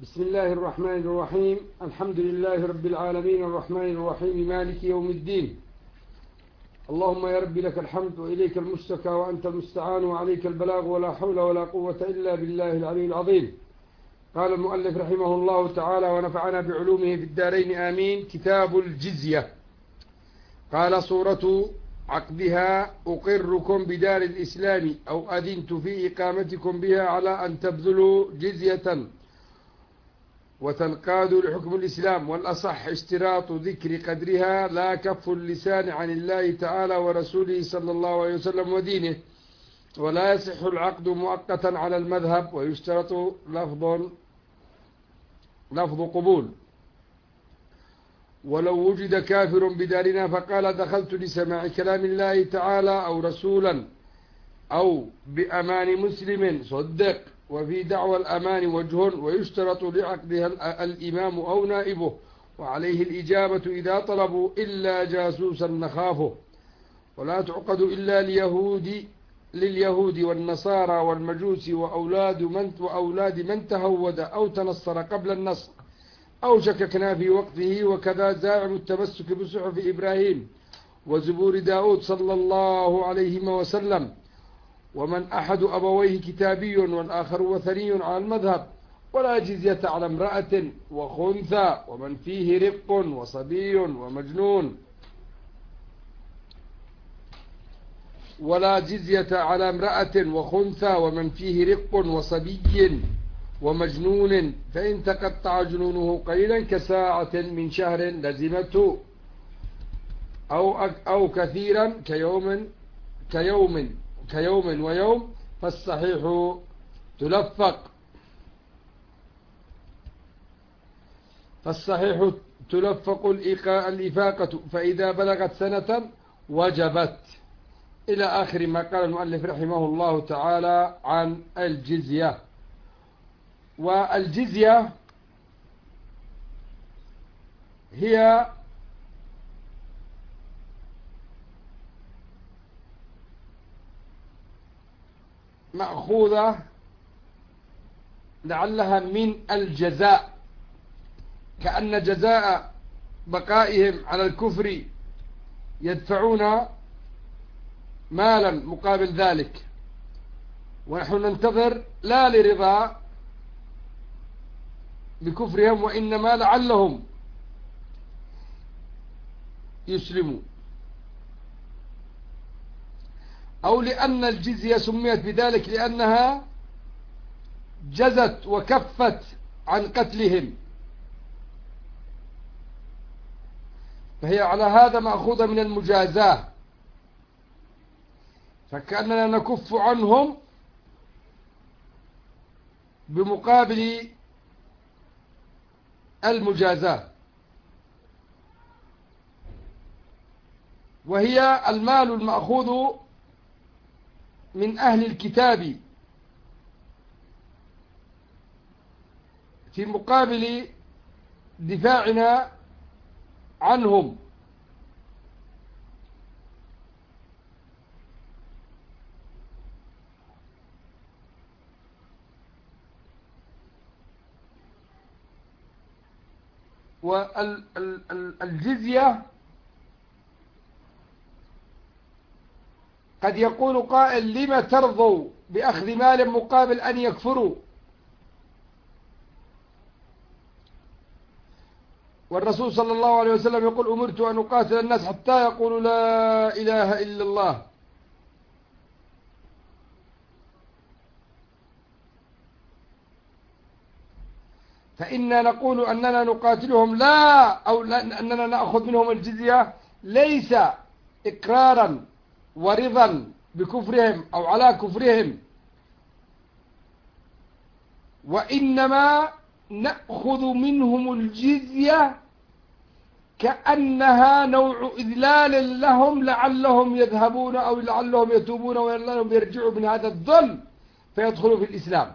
بسم الله الرحمن الرحيم. الحمد لله رب العالمين الرحمن الرحيم مالك يوم الدين. اللهم يا رب لك الحمد وإليك المشتكى وأنت المستعان وعليك البلاغ ولا حول ولا قوة إلا بالله العلي العظيم. قال المؤلف رحمه الله تعالى ونفعنا بعلومه في الدارين آمين. كتاب الجزية. قال صورة عقدها: أقركم بدار الإسلام أو أذنت في إقامتكم بها على أن تبذلوا جزية وتنقادوا لحكم الإسلام، والأصح اشتراط ذكر قدرها لا كف اللسان عن الله تعالى ورسوله صلى الله عليه وسلم ودينه، ولا يصح العقد مؤقتا على المذهب، ويشترط لفظ قبول. ولو وجد كافر بدارنا فقال دخلت لسماع كلام الله تعالى أو رسولا أو بأمان مسلم صدق، وفي دعوى الأمان وجه، ويشترط لعقدها الإمام أو نائبه، وعليه الإجابة إذا طلبوا إلا جاسوسا نخافه، ولا تعقد إلا لليهود والنصارى والمجوس وأولاد من تهود أو تنصر قبل النصر أو شككنا في وقته، وكذا زاعم التمسك بصحف إبراهيم وزبور داود صلى الله عليه وسلم، ومن أحد أبويه كتابي والآخر وثني على المذهب، ولا جزية على امرأة وخنثى ومن فيه رق وصبي ومجنون، ولا جزية على امرأة وخنثى ومن فيه رق وصبي ومجنون، فإن تقطع جنونه قليلا كساعة من شهر لزمته، أو كثيرا كيوم ويوم، فالصحيح تلفق الإفاقة، فإذا بلغت سنة وجبت، إلى آخر ما قال المؤلف رحمه الله تعالى عن الجزية. والجزية هي مأخوذة لعلها من الجزاء، كأن جزاء بقائهم على الكفر يدفعون مالا مقابل ذلك، ونحن ننتظر لا لرضا بكفرهم، وإنما لعلهم يسلموا، أو لأن الجزية سميت بذلك لأنها جزت وكفت عن قتلهم، فهي على هذا مأخوذة من المجازاة، فكأننا نكف عنهم بمقابل المجازاة، وهي المال المأخوذ من أهل الكتاب في مقابل دفاعنا عنهم، والجزية قد يقول قائل: لما ترضوا بأخذ مال مقابل أن يكفروا؟ والرسول صلى الله عليه وسلم يقول: أمرت أن أقاتل الناس حتى يقولوا لا إله إلا الله. فإننا نقول أننا نقاتلهم أو أننا نأخذ منهم الجزية ليس إقرارا ورضا بكفرهم أو على كفرهم، وإنما نأخذ منهم الجزية كأنها نوع إذلال لهم لعلهم يذهبون أو لعلهم يتوبون ولعلهم يرجعوا من هذا الظلم فيدخلوا في الإسلام،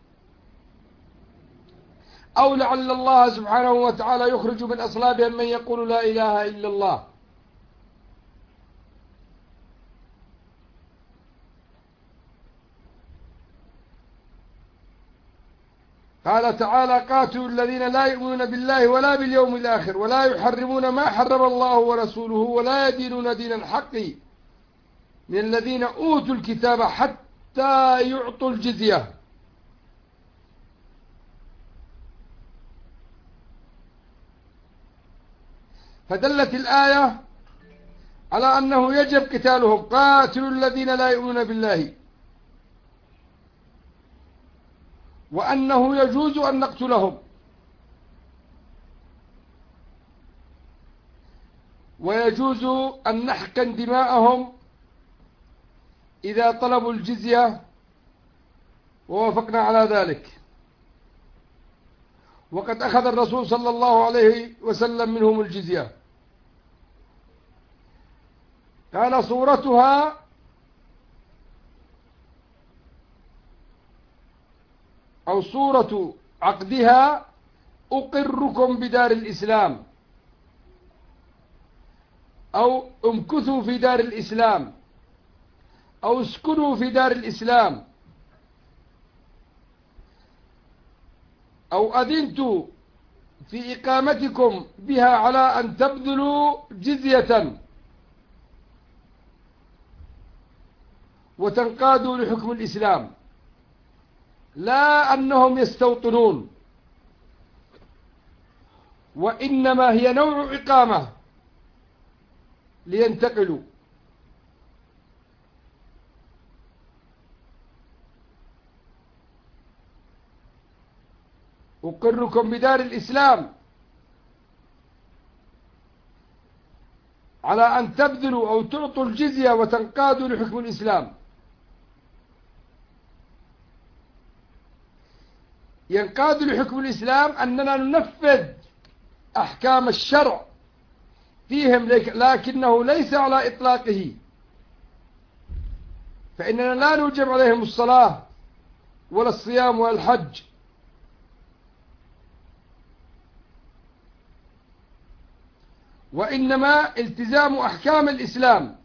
أو لعل الله سبحانه وتعالى يخرج من أصلابهم من يقول لا إله إلا الله. قال تعالى: قاتلوا الذين لا يؤمنون بالله ولا باليوم الآخر ولا يحرمون ما حرم الله ورسوله ولا يدينون دين الحق من الذين أوتوا الكتاب حتى يعطوا الجزية. فدلت الآية على أنه يجب قتالهم. قاتلوا الذين لا يؤمنون بالله، وأنه يجوز أن نقتلهم، ويجوز أن نحقن دماءهم إذا طلبوا الجزية ووافقنا على ذلك. وقد أخذ الرسول صلى الله عليه وسلم منهم الجزية. قال: صورتها أو صورة عقدها: أقركم بدار الإسلام، أو امكثوا في دار الإسلام، أو اسكنوا في دار الإسلام، أو أذنت في إقامتكم بها على أن تبذلوا جزية وتنقادوا لحكم الإسلام، لا أنهم يستوطنون، وإنما هي نوع إقامة لينتقلوا. أقركم بدار الإسلام على أن تبذلوا أو تعطوا الجزية وتنقادوا لحكم الإسلام. ينقاد لحكم الإسلام أننا ننفذ أحكام الشرع فيهم، لكنه ليس على إطلاقه، فإننا لا نوجب عليهم الصلاة ولا الصيام ولا الحج، وإنما التزام أحكام الإسلام.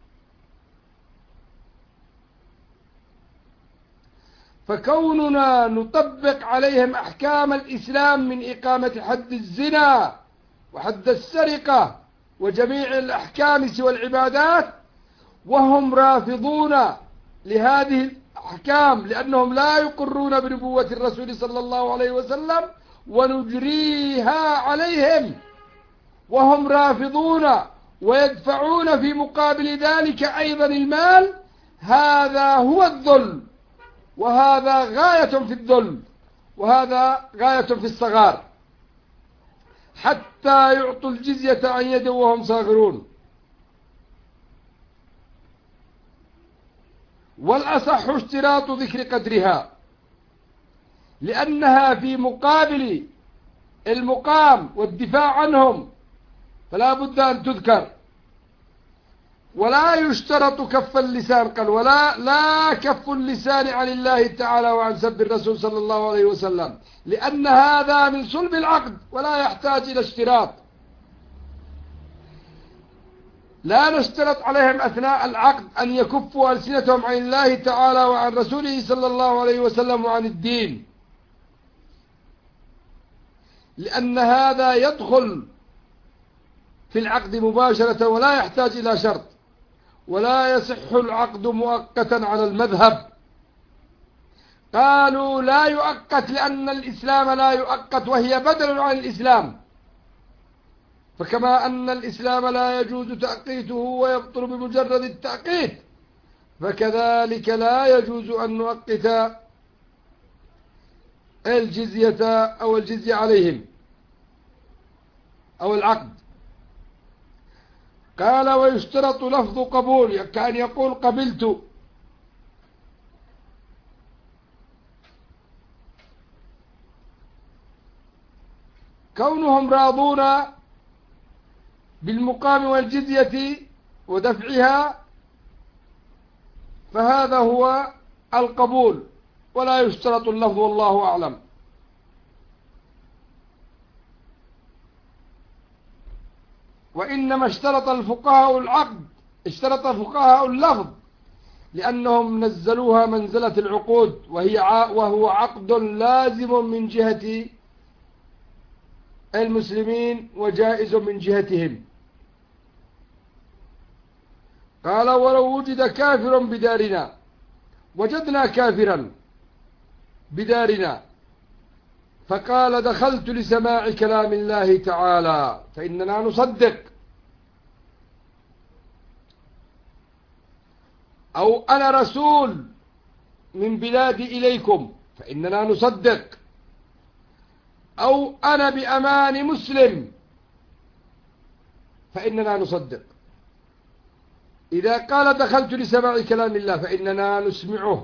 فكوننا نطبق عليهم أحكام الإسلام من إقامة حد الزنا وحد السرقة وجميع الأحكام سوى العبادات، وهم رافضون لهذه الأحكام لأنهم لا يقرون بنبوة الرسول صلى الله عليه وسلم، ونجريها عليهم وهم رافضون ويدفعون في مقابل ذلك أيضا المال. هذا هو الظلم، وهذا غاية في الظلم، وهذا غاية في الصغار، حتى يعطوا الجزية عن يد وهم صاغرون. والأصح اشتراط ذكر قدرها، لأنها في مقابل المقام والدفاع عنهم، فلا بد أن تذكر. ولا يشترط كف اللسان، قال: لا كف اللسان عن الله تعالى وعن سب الرسول صلى الله عليه وسلم، لأن هذا من صلب العقد ولا يحتاج إلى اشتراط. لا نشترط عليهم أثناء العقد أن يكفوا ألسنتهم عن الله تعالى وعن رسوله صلى الله عليه وسلم وعن الدين، لأن هذا يدخل في العقد مباشرة ولا يحتاج إلى شرط. ولا يصح العقد مؤقتا على المذهب. قالوا لا يؤقت لأن الإسلام لا يؤقت، وهي بدل عن الإسلام. فكما أن الإسلام لا يجوز تأقيته ويبطل بمجرد التأقيت، فكذلك لا يجوز أن نؤقت الجزية أو الجزية عليهم أو العقد. قال: ويشترط لفظ قبول، كأن يقول قبلت. كونهم راضون بالمقام والجزية ودفعها، فهذا هو القبول، ولا يشترط اللفظ، والله أعلم. وإنما اشترط الفقهاء العقد، اشترط الفقهاء اللفظ، لأنهم نزلوها منزلة العقود، وهو عقد لازم من جهة المسلمين وجائز من جهتهم. قال ولو وجد كافر بدارنا، وجدنا كافرا بدارنا فقال دخلت لسماع كلام الله تعالى فإننا نصدق، أو أنا رسول من بلادي إليكم فإننا نصدق، أو أنا بأمان مسلم فإننا نصدق. إذا قال دخلت لسماع كلام الله فإننا نسمعه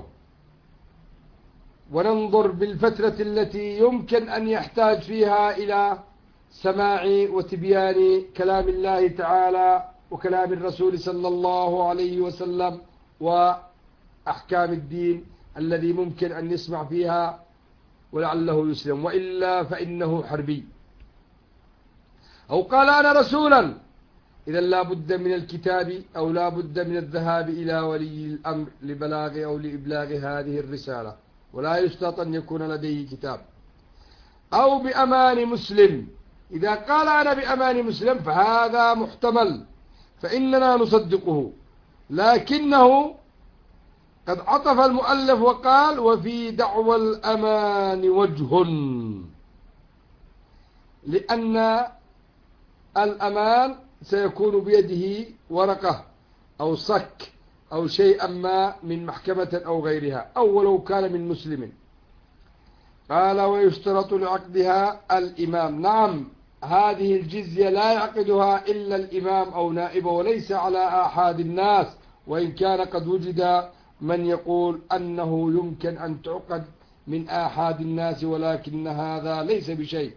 وننظر بالفترة التي يمكن أن يحتاج فيها إلى سماع وتبيان كلام الله تعالى وكلام الرسول صلى الله عليه وسلم وأحكام الدين الذي ممكن أن يسمع فيها ولعله يسلم، وإلا فإنه حربي. أو قال أنا رسولا، إذا لا بد من الكتاب أو لا بد من الذهاب إلى ولي الأمر لبلاغ أو لإبلاغ هذه الرسالة، ولا يشترط أن يكون لديه كتاب. أو بأمان مسلم، إذا قال أنا بأمان مسلم فهذا محتمل فإننا نصدقه، لكنه قد عطف المؤلف وقال وفي دعوى الأمان وجه، لأن الأمان سيكون بيده ورقة أو صك أو شيئا ما من محكمة أو غيرها، أو ولو كان من مسلم. قال ويشترط لعقدها الإمام. نعم، هذه الجزية لا يعقدها إلا الإمام أو نائبه، وليس على آحاد الناس، وإن كان قد وجد من يقول أنه يمكن أن تعقد من آحاد الناس، ولكن هذا ليس بشيء.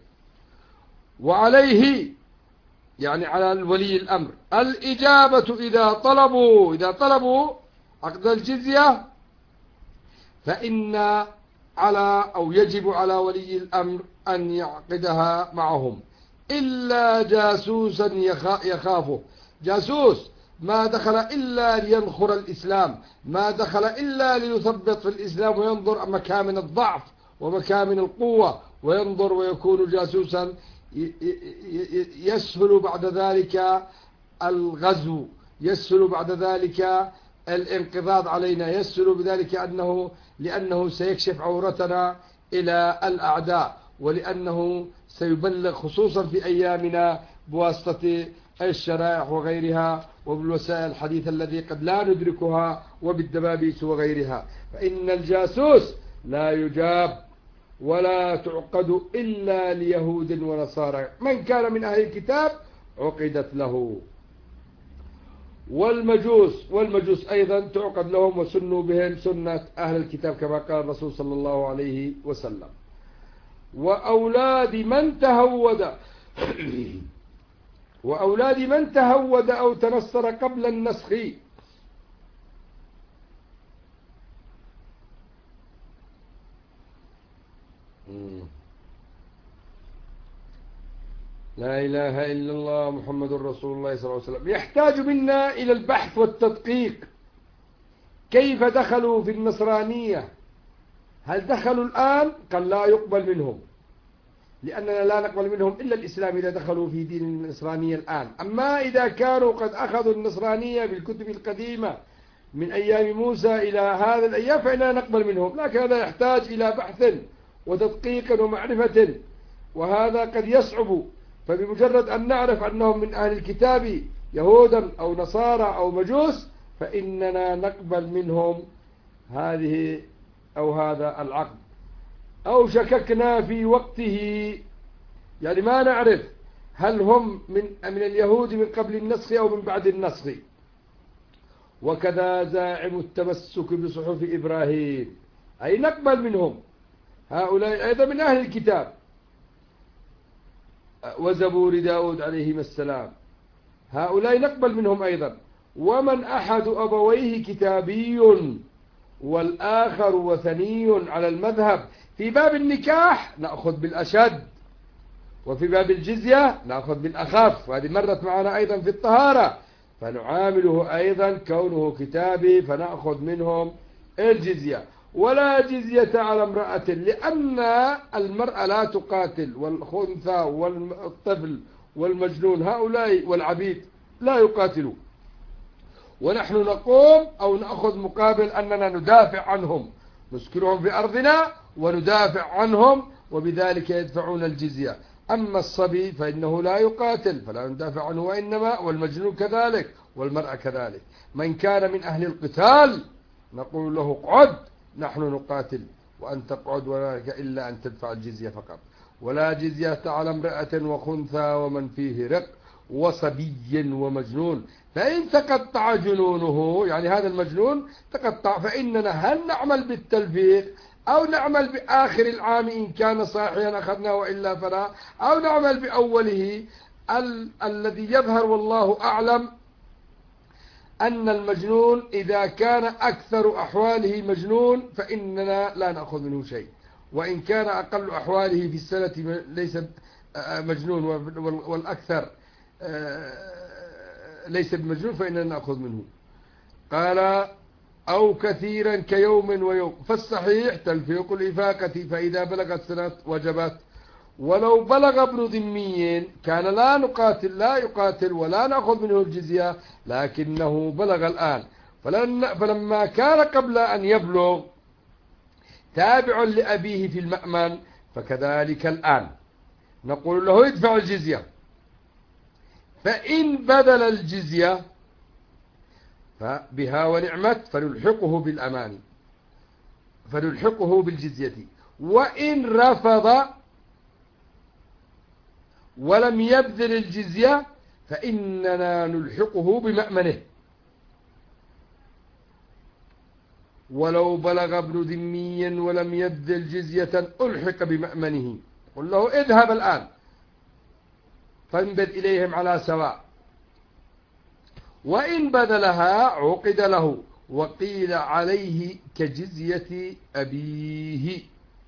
وعليه يعني على ولي الأمر الإجابة إذا طلبوا عقد الجزية، فإن على أو يجب على ولي الأمر أن يعقدها معهم، إلا جاسوسا يخافه. جاسوس ما دخل إلا لينخر الإسلام، ما دخل إلا ليثبط في الإسلام وينظر مكامن الضعف ومكامن القوة وينظر ويكون جاسوسا، يسهل بعد ذلك الغزو، يسهل بعد ذلك الانقضاض علينا، يسهل بذلك لأنه سيكشف عورتنا إلى الأعداء، ولأنه سيبلغ خصوصا في أيامنا بواسطة الشرائح وغيرها وبالوسائل الحديثة التي قد لا ندركها وبالدبابيس وغيرها. فإن الجاسوس لا يجاب ولا تعقد إلا ليهود ونصارى، من كان من أهل الكتاب عقدت له. والمجوس أيضا تعقد لهم وسنوا بهم سنة أهل الكتاب كما قال الرسول صلى الله عليه وسلم. وأولاد من تهود أو تنصر قبل النسخ، لا إله إلا الله محمد رسول الله صلى الله عليه وسلم، يحتاج منا إلى البحث والتدقيق. كيف دخلوا في النصرانية؟ هل دخلوا الآن؟ قال لا يقبل منهم، لأننا لا نقبل منهم إلا الإسلام إذا دخلوا في دين النصرانية الآن. أما إذا كانوا قد أخذوا النصرانية بالكتب القديمة من أيام موسى إلى هذا الأيام فإننا نقبل منهم، لكن هذا يحتاج إلى بحث وتدقيق ومعرفة، وهذا قد يصعب. فبمجرد أن نعرف أنهم من أهل الكتاب يهودا أو نصارى أو مجوس فإننا نقبل منهم هذه أو هذا العقد. أو شككنا في وقته، يعني ما نعرف هل هم من اليهود من قبل النسخ أو من بعد النسخ. وكذا زاعم التمسك بصحف إبراهيم، أي نقبل منهم، هؤلاء أيضا من أهل الكتاب. وزبور داود عليهم السلام، هؤلاء نقبل منهم أيضا. ومن أحد أبويه كتابي والآخر وثني على المذهب، في باب النكاح نأخذ بالأشد، وفي باب الجزية نأخذ بالأخف، وهذه مرت معنا أيضا في الطهارة. فنعامله أيضا كونه كتابي فنأخذ منهم الجزية. ولا جزية على امرأة، لأن المرأة لا تقاتل، والخنثى والطفل والمجنون هؤلاء والعبيد لا يقاتلون، ونحن نقوم أو نأخذ مقابل أننا ندافع عنهم، نسكنهم في أرضنا وندافع عنهم، وبذلك يدفعون الجزية. أما الصبي فإنه لا يقاتل فلا ندافع عنه، وإنما والمجنون كذلك والمرأة كذلك. من كان من أهل القتال نقول له اقعد، نحن نقاتل وأن تقعد، وذلك إلا أن تدفع الجزية فقط. ولا جزية على امرأة وخنثى ومن فيه رق وصبي ومجنون، فإن تقطع جنونه، يعني هذا المجنون تقطع، فإننا هل نعمل بالتلفيق أو نعمل بآخر العام إن كان صاحيا أخذناه وإلا فلا، أو نعمل بأوله. الذي يظهر والله أعلم أن المجنون إذا كان أكثر أحواله مجنون فإننا لا نأخذ منه شيء، وإن كان أقل أحواله في السنة ليس مجنون والأكثر ليس بمجنون فإننا نأخذ منه. قال أو كثيرا كيوم ويوم، فالصحيح تلفيق الإفاقة، فإذا بلغت سنة وجبت. ولو بلغ ابن ذمي كان لا يقاتل ولا نأخذ منه الجزية، لكنه بلغ الآن، فلما كان قبل أن يبلغ تابع لأبيه في المأمن، فكذلك الآن نقول له ادفع الجزية. فإن بدل الجزية فبها ونعمت، فنلحقه بالجزية. وإن رفض ولم يبذل الجزية فإننا نلحقه بمأمنه. ولو بلغ ابن ذمي ولم يبذل جزية ألحق بمأمنه، قل له اذهب الآن فانبذ إليهم على سواء. وإن بذلها عقد له، وقيل عليه كجزية أبيه،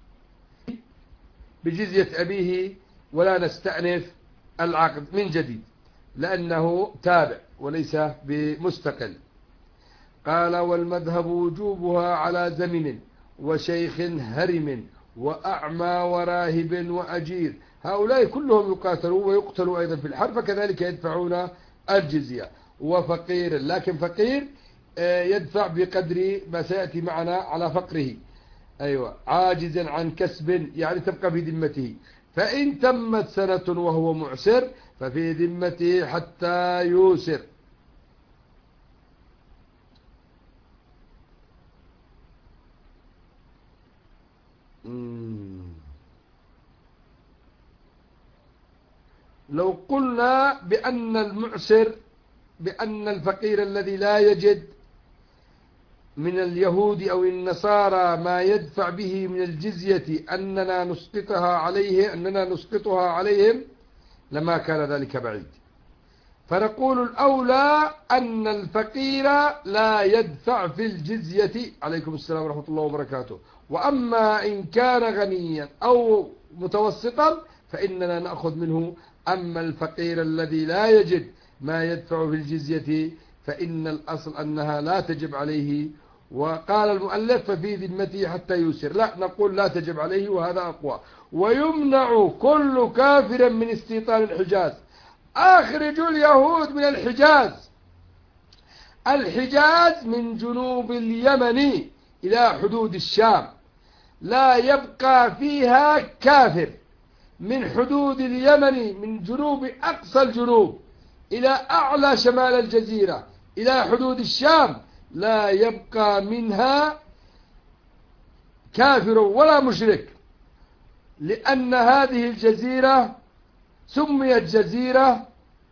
بجزية أبيه، ولا نستأنف العقد من جديد لأنه تابع وليس بمستقل. قال والمذهب وجوبها على زمن وشيخ هرم وأعمى وراهب وأجير، هؤلاء كلهم يقاتلوا ويقتلوا أيضا في الحرب، فكذلك يدفعون الجزية. وفقير، لكن فقير يدفع بقدر ما سيأتي معنا على فقره، أيوة، عاجز عن كسب يعني تبقى في ذمته. فإن تمت سنة وهو معسر ففي ذمته حتى يوسر. لو قلنا بأن المعسر، بأن الفقير الذي لا يجد من اليهود أو النصارى ما يدفع به من الجزية أننا نسقطها عليهم لما كان ذلك بعيد. فنقول الأولى أن الفقير لا يدفع في الجزية، عليكم السلام ورحمة الله وبركاته. وأما إن كان غنيا أو متوسطا فإننا نأخذ منه. أما الفقير الذي لا يجد ما يدفع في الجزية فإن الأصل أنها لا تجب عليه. وقال المؤلف ففي ذمته حتى يسر، لا، نقول لا تجب عليه، وهذا أقوى. ويمنع كل كافر من استيطان الحجاز. أخرجوا اليهود من الحجاز. الحجاز من جنوب اليمن إلى حدود الشام، لا يبقى فيها كافر. من حدود اليمن من جنوب أقصى الجنوب إلى أعلى شمال الجزيرة إلى حدود الشام لا يبقى منها كافر ولا مشرك، لأن هذه الجزيرة سميت جزيرة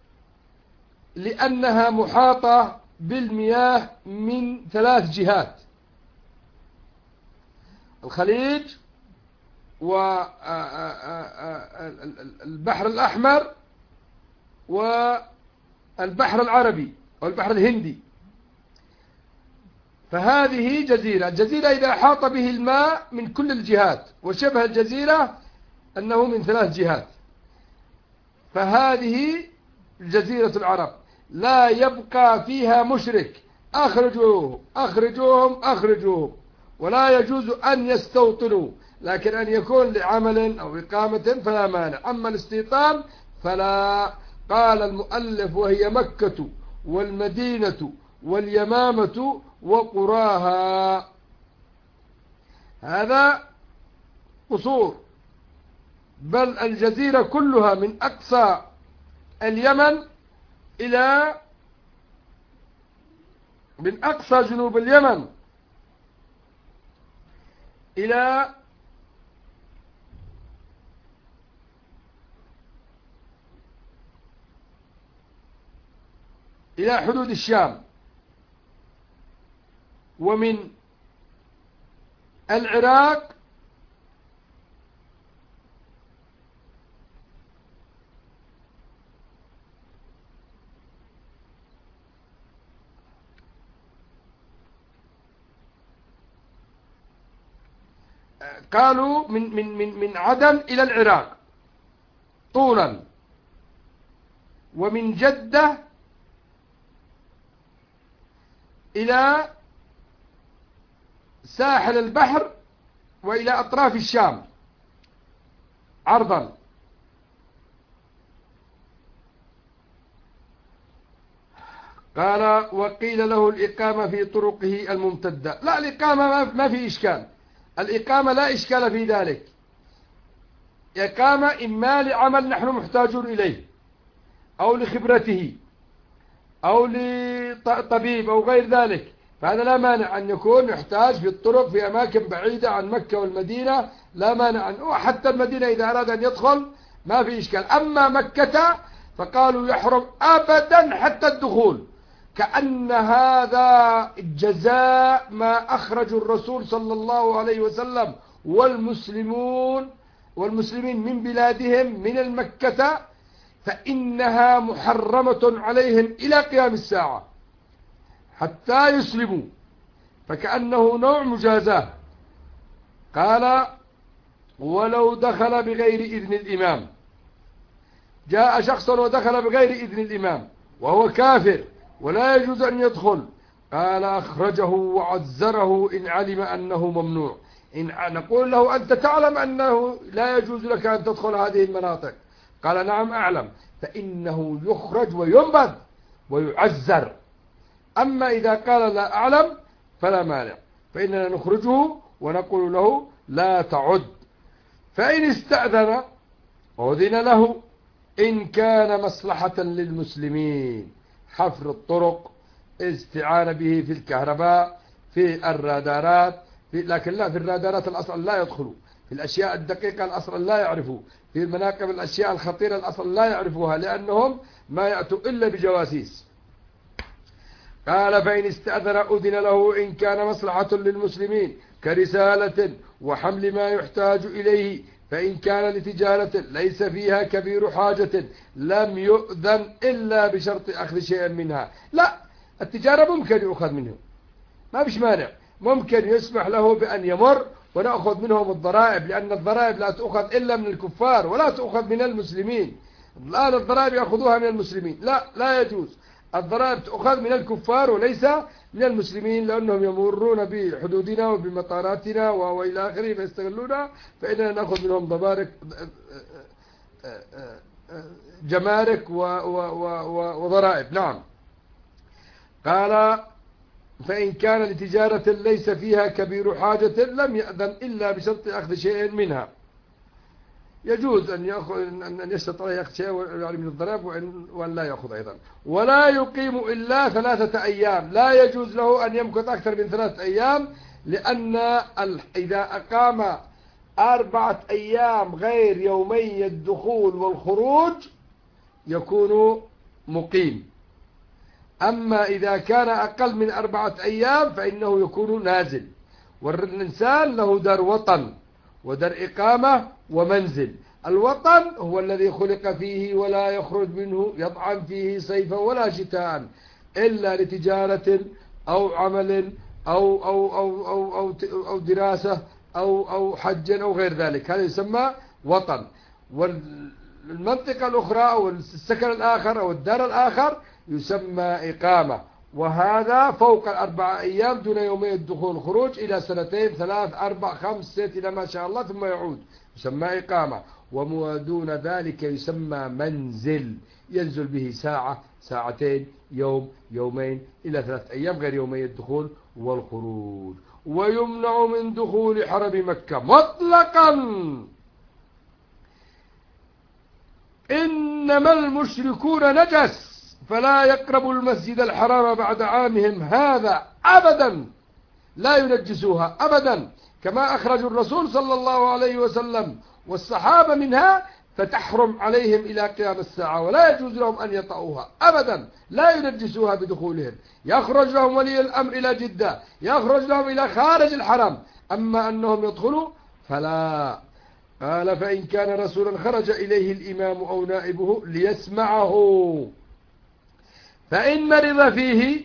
لأنها محاطة بالمياه من 3 جهات: الخليج والبحر الأحمر والبحر العربي والبحر الهندي. فهذه جزيرة. الجزيرة إذا أحاط به الماء من كل الجهات، وشبه الجزيرة أنه من 3 جهات، فهذه جزيرة العرب. لا يبقى فيها مشرك، أخرجوهم أخرجوهم أخرجوهم، ولا يجوز أن يستوطنوا، لكن أن يكون لعمل أو إقامة فلا مانع. أما الاستيطان فلا. قال المؤلف: وهي مكة والمدينة واليمامة وقراها. هذا قصور، بل الجزيرة كلها من أقصى اليمن إلى من أقصى جنوب اليمن إلى حدود الشام، ومن العراق قالوا من عدن إلى العراق طولا، ومن جدة إلى ساحل البحر وإلى أطراف الشام عرضا. قال: وقيل له الإقامة في طرقه الممتدة. لا، الإقامة ما في إشكال، الإقامة لا إشكال في ذلك. إقامة إما لعمل نحن محتاجون إليه، أو لخبرته، أو لطبيب أو غير ذلك، فهذا لا مانع أن يكون يحتاج في الطرق في أماكن بعيدة عن مكة والمدينة، لا مانع وحتى المدينة إذا أراد أن يدخل ما في إشكال. أما مكة فقالوا يحرم أبدا حتى الدخول، كأن هذا جزاء ما أخرج الرسول صلى الله عليه وسلم والمسلمين من بلادهم من المكة، فإنها محرمة عليهم إلى قيام الساعة حتى يسلموا، فكأنه نوع مجازاة. قال: ولو دخل بغير إذن الإمام. جاء شخص ودخل بغير إذن الإمام وهو كافر ولا يجوز أن يدخل، قال: أخرجه وعزره إن علم أنه ممنوع. نقول له: أنت تعلم أنه لا يجوز لك أن تدخل هذه المناطق؟ قال: نعم أعلم. فإنه يخرج وينبذ ويعزر. أما إذا قال لا أعلم فلا مانع، فإننا نخرجه ونقول له: لا تعد. فإن استأذن أذن له إن كان مصلحة للمسلمين، حفر الطرق، استعانة به في الكهرباء، في الرادارات، لكن لا في الرادارات الأصل لا يدخلوا، في الأشياء الدقيقة الأصل لا يعرفوا، في المناقب الأشياء الخطيرة الأصل لا يعرفوها، لأنهم ما يأتوا إلا بجواسيس. قال: فإن استأذن أذن له إن كان مصلحة للمسلمين كرسالة وحمل ما يحتاج إليه، فإن كان لتجارة ليس فيها كبير حاجة لم يؤذن إلا بشرط أخذ شيء منها. لا، التجارة ممكن يؤخذ منه، ما فيش مانع، ممكن يسمح له بأن يمر ونأخذ منهم الضرائب، لأن الضرائب لا تأخذ إلا من الكفار ولا تأخذ من المسلمين. الآن الضرائب يأخذوها من المسلمين، لا يجوز. الضرائب تأخذ من الكفار وليس من المسلمين، لأنهم يمرون بحدودنا وبمطاراتنا وإلى آخره فيستغلونها، فإننا نأخذ منهم جمارك وضرائب. نعم. قال: فإن كان لتجارة ليس فيها كبير حاجة لم يأذن إلا بشرط أخذ شيء منها. يجوز أن يستطيع يأخذ شيء يعني من الضرائب وأن لا يأخذ أيضا. ولا يقيم إلا 3 أيام، لا يجوز له أن يمكث أكثر من 3 أيام، لأن إذا أقام 4 أيام غير يومي الدخول والخروج يكون مقيم. أما إذا كان أقل من 4 أيام فإنه يكون نازل. والإنسان له دار وطن ودار إقامة ومنزل. الوطن هو الذي خلق فيه ولا يخرج منه يطعم فيه صيفا ولا شتاء إلا لتجارة أو عمل أو دراسة أو حج أو غير ذلك، هذا يسمى وطن. والمنطقة الأخرى أو السكن الآخر أو الدار الآخر يسمى إقامة، وهذا فوق 4 أيام دون يومي الدخول والخروج إلى 2 3 4 5 6 إلى ما شاء الله ثم يعود، يسمى إقامة. وما دون ذلك يسمى منزل، ينزل به ساعة 2 ساعات، يوم 2 إلى 3 أيام غير يومي الدخول والخروج. ويمنع من دخول حرم مكة مطلقا. إنما المشركون نجس فلا يقربوا المسجد الحرام بعد عامهم هذا أبدا، لا ينجسوها أبدا، كما أخرج الرسول صلى الله عليه وسلم والصحابة منها، فتحرم عليهم إلى قيام الساعة، ولا يجوز لهم أن يطأوها أبدا، لا ينجسوها بدخولهم. يخرج لهم ولي الأمر إلى جدة، يخرج لهم إلى خارج الحرم، أما أنهم يدخلوا فلا. قال فإن كان رسولا خرج إليه الإمام أو نائبه ليسمعه فإن مرض فيه،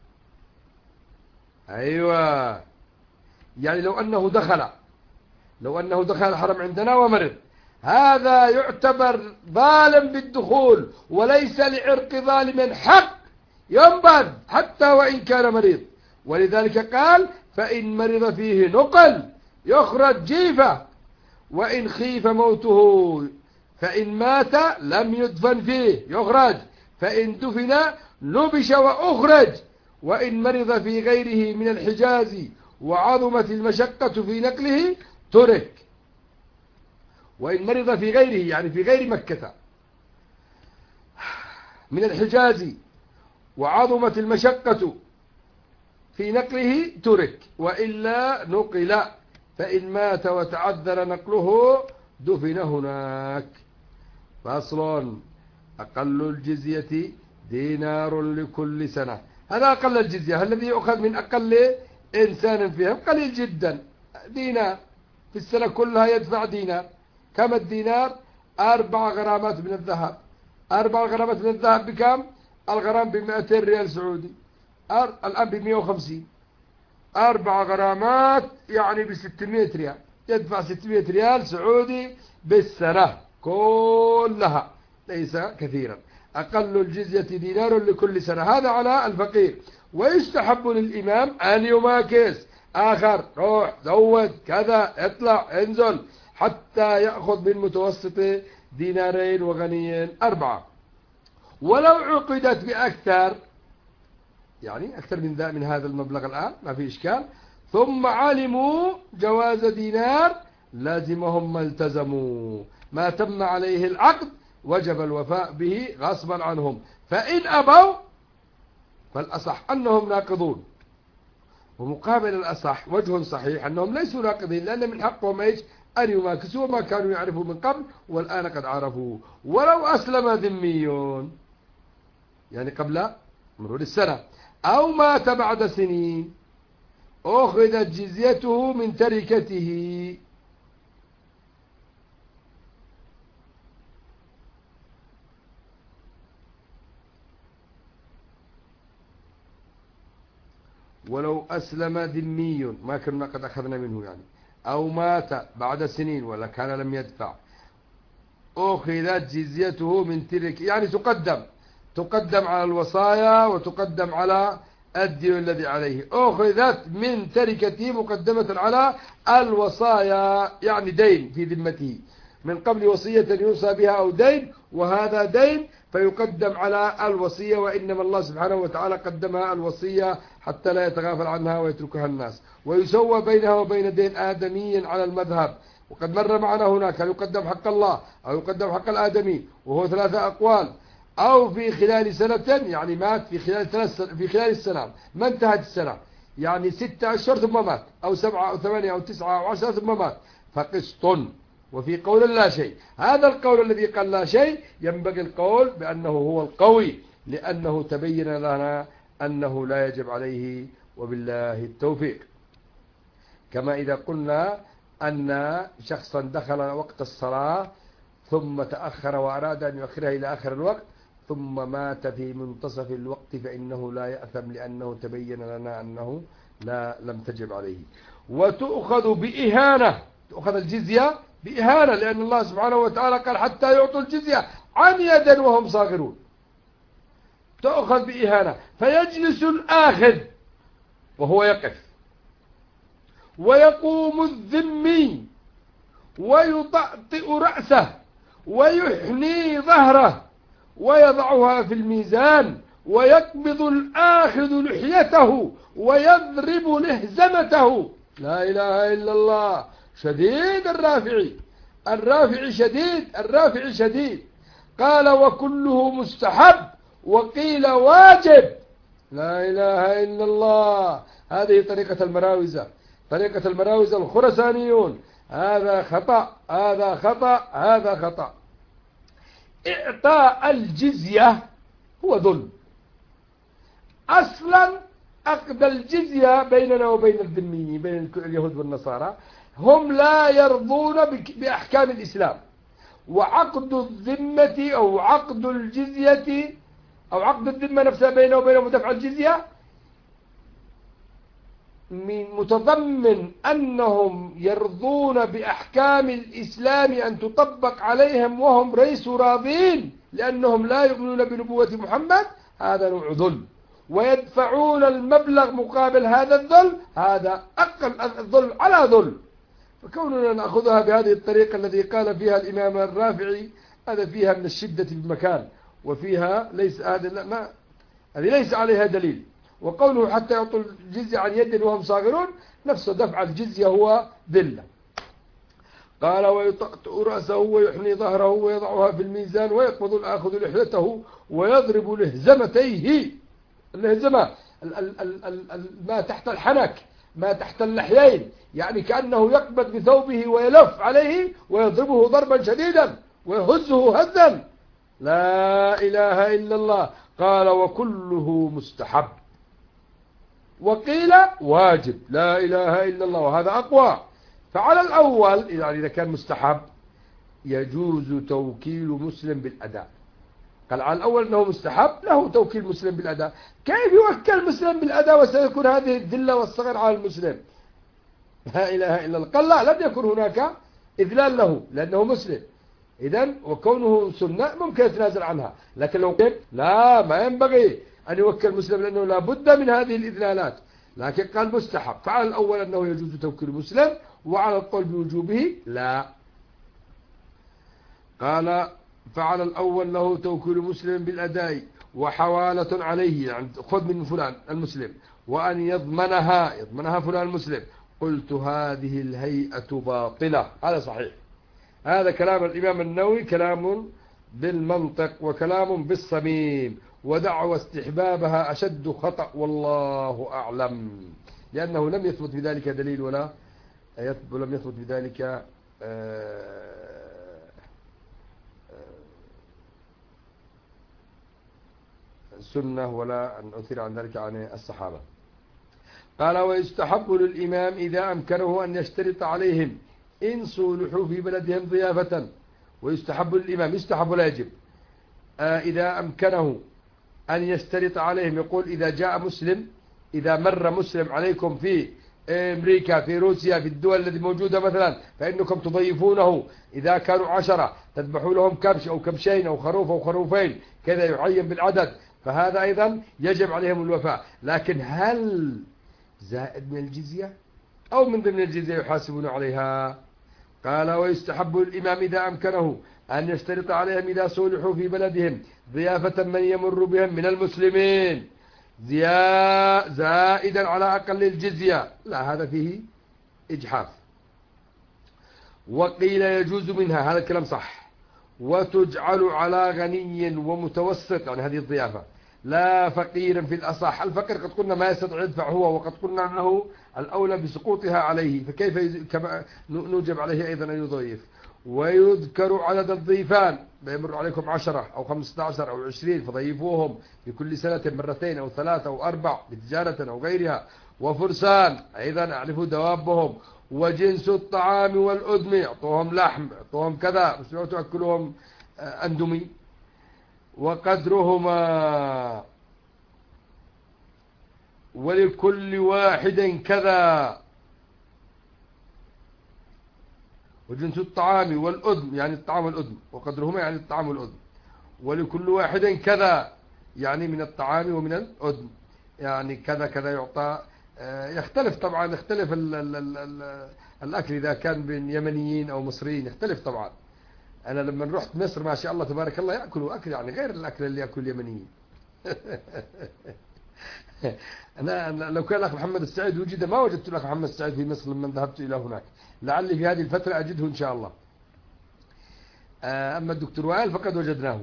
أيوة، يعني لو أنه دخل الحرم عندنا ومرض، هذا يعتبر ظالم بالدخول، وليس لعرق ظالم حق ينبذ حتى وإن كان مريض. ولذلك قال فإن مرض فيه نقل، يخرج جيفة. وإن خيف موته، فإن مات لم يدفن فيه يخرج، فإن دفن نبش وأخرج. وإن مرض في غيره من الحجاز وعظمت المشقة في نقله ترك. وإن مرض في غيره يعني في غير مكة من الحجاز وعظمت المشقة في نقله ترك، وإلا نقل. فإن مات وتعذر نقله دفن هناك. فصل: أقل الجزية دينار لكل سنة. هذا أقل الجزية الذي يؤخذ من أقل إنسان فيها، قليل جدا، دينار في السنة كلها يدفع دينار. كم الدينار؟ 4 غرامات من الذهب. 4 غرامات من الذهب بكم؟ الغرام ب200 ريال سعودي، الآن ب150. 4 غرامات يعني ب600 ريال، يدفع 600 ريال سعودي بالسنة كلها، ليس كثيرا. أقل الجزية دينار لكل سنة، هذا على الفقير. ويستحب للإمام أن يماكس آخر، روح زود كذا، اطلع انزل، حتى يأخذ من متوسط 2 دينارين وغنيين 4. ولو عقدت بأكثر، يعني أكثر من هذا المبلغ الآن ما في إشكال، ثم علموا جواز دينار لازمهم ما التزموا، ما تم عليه العقد وجب الوفاء به غصبا عنهم. فإن أبوا فالأصح أنهم ناقضون. ومقابل الأصح وجه صحيح أنهم ليسوا ناقضين، لأن من حقهم إيش؟ أن يماكسوا ما كانوا يعرفوا من قبل، والآن قد عرفوا. ولو أسلم ذميون، يعني قبل مرور السنة، أو مات بعد سنين، أخذت جزيته من تركته. ولو أسلم ذمي، ما كنا قد أخذنا منه يعني، أو مات بعد سنين ولا كان لم يدفع، أخذت جزيته من ترك، يعني تقدم على الوصايا وتقدم على الدين الذي عليه. أخذت من تركته مقدمة على الوصايا، يعني دين في ذمته من قبل وصية يوصى بها أو دين، وهذا دين فيقدم على الوصية. وإنما الله سبحانه وتعالى قدمها الوصية حتى لا يتغافل عنها ويتركها الناس، ويسوى بينها وبين دين آدمي على المذهب. وقد مر معنا هناك هل يقدم حق الله أو يقدم حق الآدمي، وهو 3 أقوال. أو في خلال سنة، يعني مات في خلال السنة، ما انتهت السنة، يعني 6 أشهر ثم مات، أو 7 أو 8 أو 9 أو 10 ثم مات، فقسط. وفي قول لا شيء، هذا القول الذي قال لا شيء ينبغي القول بأنه هو القوي، لأنه تبين لنا أنه لا يجب عليه، وبالله التوفيق. كما إذا قلنا أن شخصا دخل وقت الصلاة ثم تأخر وأراد أن يؤخرها إلى آخر الوقت ثم مات في منتصف الوقت، فإنه لا يأثم، لأنه تبين لنا أنه لم تجب عليه. وتؤخذ بإهانة، تؤخذ الجزية بإهانة، لأن الله سبحانه وتعالى قال حتى يعطوا الجزية عن يد وهم صاغرون. تؤخذ بإهانة، فيجلس الآخذ وهو يقف، ويقوم الذمي ويطأطئ رأسه ويحني ظهره ويضعها في الميزان، ويقبض الآخذ لحيته ويضرب لهزمته. لا إله إلا الله. شديد الرافعي، الرافعي شديد، الرافعي شديد. قال وكله مستحب، وقيل واجب. لا إله إلا الله. هذه طريقة المراوزة، طريقة المراوزة الخرسانيون. هذا خطأ، هذا خطأ، هذا خطأ. إعطاء الجزية هو ظلم أصلا. عقد الجزية بيننا وبين الذميين، بين اليهود والنصارى، هم لا يرضون بأحكام الإسلام. وعقد الذمة أو عقد الجزية أو عقد الذمة نفسها بينه وبينهم دفع الجزية متضمن أنهم يرضون بأحكام الإسلام أن تطبق عليهم، وهم ليسوا راضين لأنهم لا يؤمنون بنبوة محمد. هذا نوع ظلم، ويدفعون المبلغ مقابل هذا الظلم. هذا أقل الظلم على ظلم. فكوننا نأخذها بهذه الطريقة التي قال فيها الإمام الرافعي، هذا فيها من الشدة بمكان، وفيها ليس هذه ليس عليها دليل. وقوله حتى يعطوا الجزية عن يد وهم صاغرون، نفس دفع الجزية هو ذلة. قال ويطأطئ رأسه ويحني ظهره ويضعها في الميزان، ويقبض الآخذ لحيته ويضرب لهزمتيه. الهزمة ما تحت الحنك، ما تحت اللحيين، يعني كأنه يقبض بثوبه ويلف عليه ويضربه ضربا شديدا ويهزه هزا. لا إله إلا الله. قال وكله مستحب، وقيل واجب. لا إله إلا الله، وهذا أقوى. فعلى الأول يعني إذا كان مستحب يجوز توكيل مسلم بالأداء. قال على الأول أنه مستحب، له توكيل مسلم بالأداء. كيف يوكل مسلم بالأداء وسيكون هذه الذلة والصغر على المسلم؟ لا إله إلا الله. قال لا، لم يكن هناك إذلال له لأنه مسلم. إذن وكونه سنة ممكن يتنازل عنها، لكن لو قلت لا، ما ينبغي أن يوكل مسلم لأنه لا بد من هذه الإذلالات. لكن قال مستحب. فعلى الأول أنه يجوز توكيل مسلم، وعلى القول بوجوبه لا. قال فعلى الأول له توكيل مسلم بالأداء وحوالة عليه، يعني خذ من فلان المسلم، وأن يضمنها فلان المسلم. قلت هذه الهيئة باطلة. هذا صحيح، هذا كلام الإمام النووي، كلام بالمنطق وكلام بالصميم، ودعوى استحبابها أشد خطأ والله أعلم، لأنه لم يثبت بذلك دليل ولم يثبت بذلك سنة، ولا أن أثير عن ذلك عن الصحابة. قال ويستحب للإمام إذا أمكنه أن يشترط عليهم إن صلحوا في بلدهم ضيافة. ويستحب للإمام، يستحب ولا يجب، إذا أمكنه أن يشترط عليهم، يقول إذا جاء مسلم، إذا مر مسلم عليكم في أمريكا، في روسيا، في الدول التي موجودة مثلا، فإنكم تضيفونه. إذا كانوا 10 تذبحوا لهم كبش أو كبشين أو خروف أو خروفين، كذا يعين بالعدد، فهذا أيضا يجب عليهم الوفاء. لكن هل زائد من الجزية أو من ضمن الجزية يحاسبون عليها؟ قال ويستحب الإمام إذا أمكنه أن يشترط عليهم إذا صلحوا في بلدهم ضيافة من يمر بهم من المسلمين زائدا على أقل الجزية. لا، هذا فيه إجحاف. وقيل يجوز منها، هذا الكلام صح، وتجعل على غني ومتوسط، يعني هذه الضيافة، لا فقير في الأصح. الفقير قد قلنا ما يستطيع يدفع هو، وقد قلنا أنه الأولى بسقوطها عليه، فكيف نوجب عليه أيضا أن يضيف. ويذكر عدد الضيفان، بيمر عليكم 10 أو 15 أو 20 فضيفوهم في كل سنة 2 أو 3 أو 4 بتجارة أو غيرها. وفرسان أيضا أعرفوا دوابهم. وجنس الطعام والأدم، أعطوهم لحم، أعطوهم كذا، بس لا تأكلهم أندمي. وقدرهما، ولكل واحد كذا. وجنس الطعام والأذن، يعني الطعام والأذن، وقدرهما يعني الطعام والأذن. ولكل واحد كذا، يعني من الطعام ومن الأذن، يعني كذا كذا يعطى. يختلف طبعا، يختلف الأكل إذا كان بين يمنيين أو مصريين يختلف طبعا. أنا لما رحت مصر ما شاء الله تبارك الله يأكلوا أكل يعني غير الأكل اللي يأكل اليمنيين. أنا لو كان الأخ محمد السعيد وجد ما وجدت الأخ محمد السعيد في مصر لما ذهبت إلى هناك، لعلي في هذه الفترة أجده إن شاء الله. أما الدكتور وائل فقد وجدناه،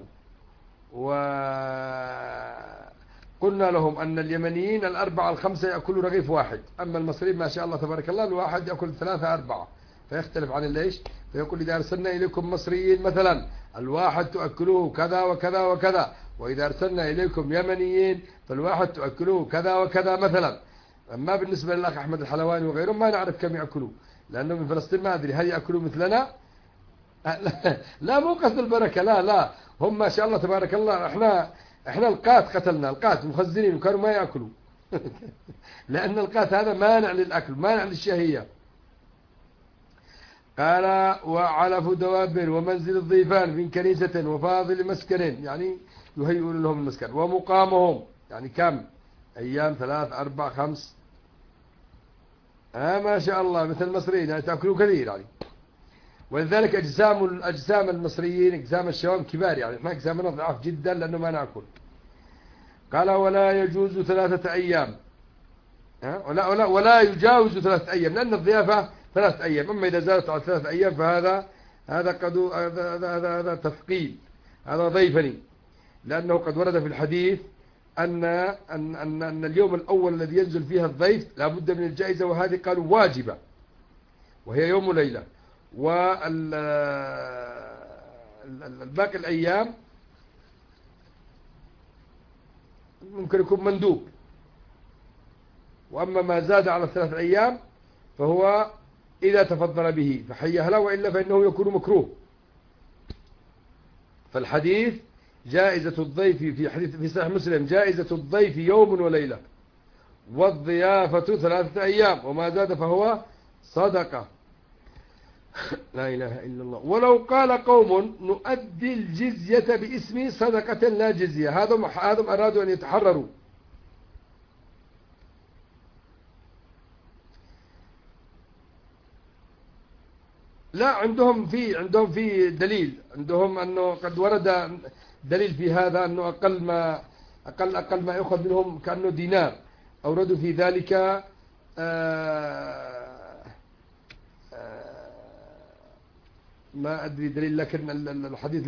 وقلنا لهم أن اليمنيين الأربعة الخمسة يأكلوا رغيف واحد، أما المصريين ما شاء الله تبارك الله الواحد يأكل 3 4، فيختلف عن الليش. فيقول إذا أرسلنا إليكم مصريين مثلا الواحد تأكلوه كذا وكذا وكذا، وإذا أرسلنا إليكم يمنيين فالواحد تأكلوه كذا وكذا مثلا. أما بالنسبة للأخ أحمد الحلواني وغيرهم ما نعرف كم يأكلوا، لأنه من فلسطين ما أدري هل يأكلوا مثلنا. لا مو قصد البركة، لا هم ما شاء الله تبارك الله احنا القات قتلنا، القات مخزنين وكانوا ما يأكلوا. لأن القات هذا مانع للأكل، مانع للشهية. قال وعلف دواب ومنزل الضيفان من كنيسة وفاضل مسكن، يعني يهيئون لهم المسكن، ومقامهم يعني كم أيام 3 4 5. ما شاء الله مثل المصريين يعني تأكلوا كثير يعني. ولذلك أجسام المصريين أجسام الشوام كبار، يعني احنا أجسامنا ضعاف جدا لأنه ما نأكل. قال ولا يجوز 3 أيام، ولا يجاوز 3 أيام، لأن الضيافة 3 أيام، أما إذا زادت على 3 أيام فهذا هذا تثقيل، هذا ضيفني، لأنه قد ورد في الحديث أن اليوم الأول الذي ينزل فيها الضيف لا بد من الجائزة، وهذه قالوا واجبة وهي يوم وليلة، والباقي الأيام ممكن يكون مندوب. وأما ما زاد على 3 أيام فهو إذا تفضل به فحي أهله، وإلا فإنه يكون مكروه. فالحديث جائزة الضيف في حديث في صحيح مسلم جائزة الضيف يوم وليلة، والضيافة 3 أيام، وما زاد فهو صدقة. لا إله إلا الله. ولو قال قوم نؤدي الجزية باسم صدقة لا جزية، هذم أرادوا أن يتحرروا. لا عندهم في دليل، عندهم أنه قد ورد دليل في هذا، أنه أقل ما يأخذ منهم كأنه دينار. أوردوا في ذلك ما أدري دليل، لكن الحديث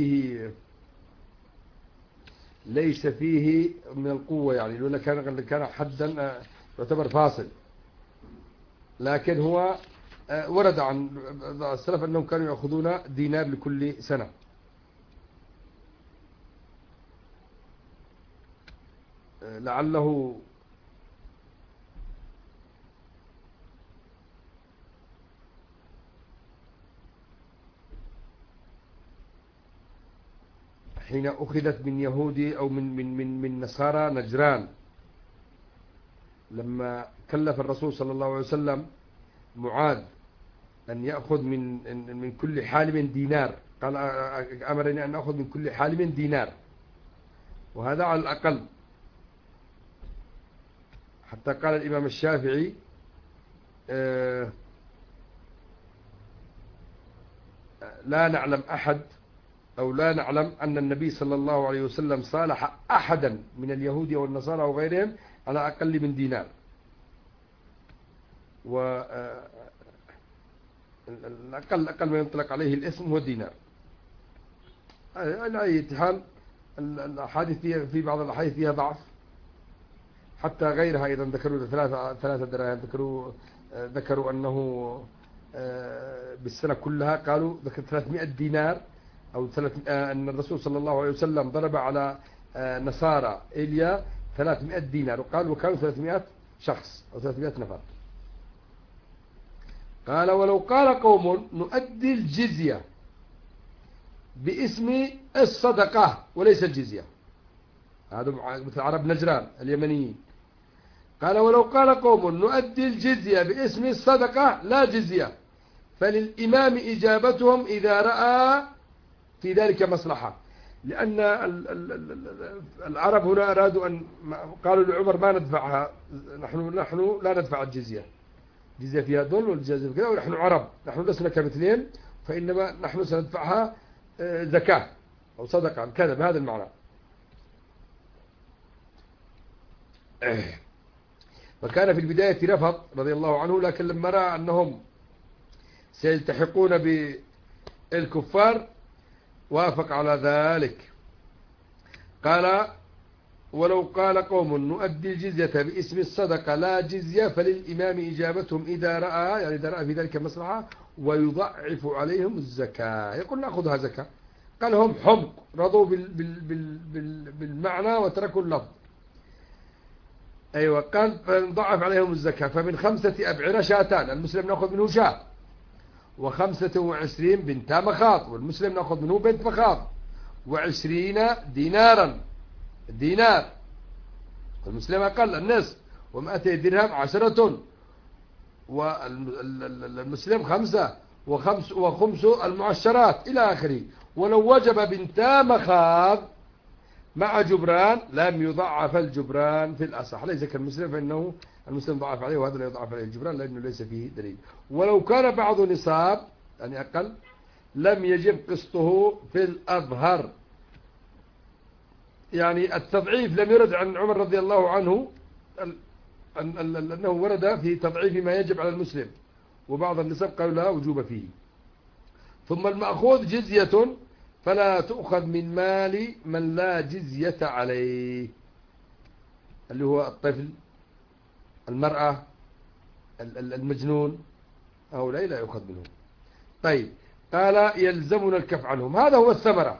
ليس فيه من القوة، يعني لولا كان حدا يعتبر فاصل. لكن هو ورد عن السلف أنهم كانوا يأخذون دينار لكل سنة. لعله حين أخذت من يهودي أو من نصارى نجران، لما كلف الرسول صلى الله عليه وسلم معاذ أن يأخذ من كل حالم دينار، قال أمرني أن أخذ من كل حالم دينار، وهذا على الأقل. حتى قال الإمام الشافعي لا نعلم أحد أو لا نعلم أن النبي صلى الله عليه وسلم صالح أحدا من اليهود والنصارى وغيرهم على أقل من دينار، الأقل ما ينطلق عليه الاسم هو الدينار. على أي حال الأحاديث في بعض الأحاديث فيها ضعف، حتى غيرها أيضا ذكروا 3 دراهم، ذكروا أنه بالسنة كلها قالوا ذكر 300 دينار، أو أن الرسول صلى الله عليه وسلم ضرب على نصارى إيليا 300 دينار، وقال وكانوا 300 شخص أو 300 نفر. قال ولو قال قوم نؤدي الجزية باسم الصدقة وليس الجزية، هذا مثل عرب نجران اليمنيين. قال ولو قال قوم نؤدي الجزية باسم الصدقة لا جزية، فللإمام إجابتهم إذا رأى في ذلك مصلحة. لأن العرب هنا أرادوا أن قالوا لعمر ما ندفعها، نحن لا ندفع الجزية، الجزية فيها ظل والجزية كذا، ونحن عرب، نحن لسنا كمثلين، فإنما نحن سندفعها زكاة أو صدقة كذا بهذا المعنى. وكان في البداية رفض رضي الله عنه، لكن لما رأى أنهم سيلتحقون بالكفار وافق على ذلك. قال: ولو قال قوم نؤدي الجزية باسم الصدقة لا جزية فللإمام إجابتهم إذا رأى، يعني إذا رأى في ذلك مصلحة، ويضعف عليهم الزكاة، يقول نأخذها زكاة. قال هم حمق، رضوا بالمعنى وتركوا اللفظ. أيوة، قال فنضعف عليهم الزكاة، فمن 5 أبعرة شاتان، المسلم نأخذ منه شاة، و25 بنتا مخاض، والمسلم نأخذ منه بنت مخاض، و20 دينارا، الدينار المسلم أقل النصف، و200 درهم 10، والمسلم 5 وخمس المعشرات إلى آخره. ولو وجب بنتا مخاض مع جبران لم يضعف الجبران في الأصح، ليس كالمسلم، فإنه المسلم ضعف عليه وهذا لا يضعف عليه الجبران لأنه ليس فيه دليل. ولو كان بعض نصاب يعني أقل لم يجب قسطه في الأظهر، يعني التضعيف لم يرد عن عمر رضي الله عنه أنه ورد في تضعيف ما يجب على المسلم، وبعض النصاب قالوا لا وجوب فيه. ثم المأخوذ جزية فلا تؤخذ من مال من لا جزية عليه، اللي هو الطفل، المرأة، المجنون، هؤلاء لا يؤخذ منهم. طيب، قال يلزمنا الكف عنهم، هذا هو الثمرة.